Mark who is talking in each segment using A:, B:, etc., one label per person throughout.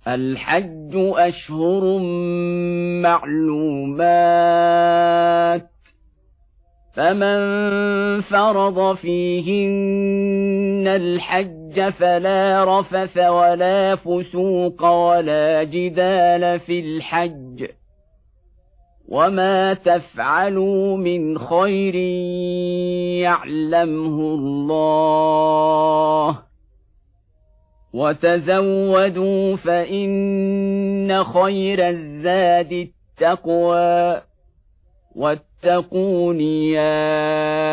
A: الحج أشهر معلومات، فمن فرض فيهن الحج فلا رفث ولا فسوق ولا جدال في الحج، وما تفعلوا من خير يعلمه الله، وتزودوا فإن خير الزاد التقوى، واتقون يا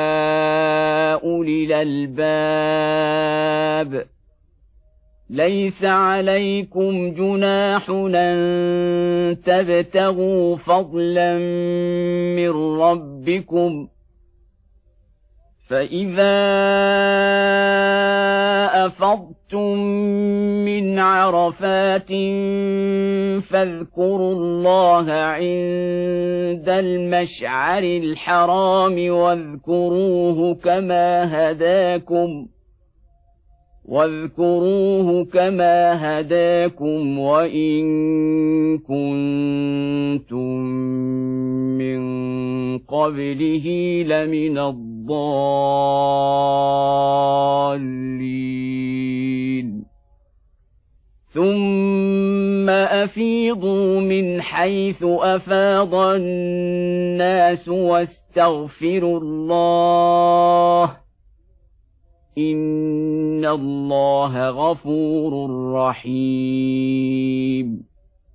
A: أولي الألباب. ليس عليكم جناح أن تبتغوا فضلا من ربكم، فإذا أفضتم من عرفات فاذكروا الله عند المشعر الحرام واذكروه كما هداكم وإن كنتم من قبله لمن الضالين. ثم أفيضوا من حيث أفاض الناس واستغفروا الله، إن الله غفور رحيم.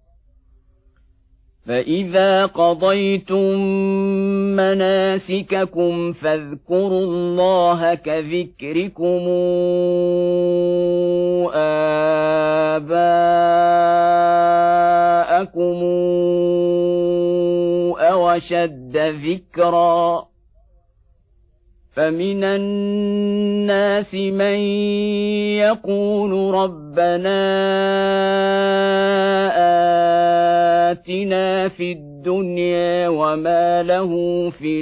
A: فإذا قضيتم مناسككم فاذكروا الله كذكركم آباءكم أو أشد ذكرا، فمن الناس من يقول ربنا آتنا في الدنيا وما له في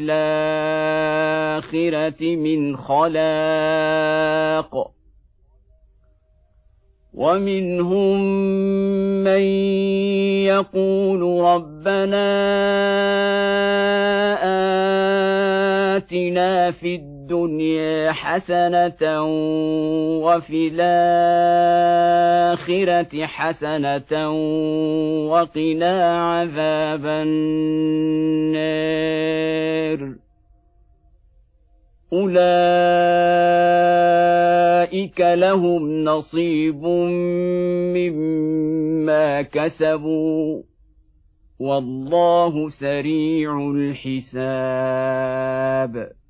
A: الآخرة من خلاق، ومنهم من يقول ربنا آتنا في الدنيا حسنة وفي الآخرة حسنة وقنا عذاب النار. أولئك لهم نصيب مما كسبوا والله سريع الحساب.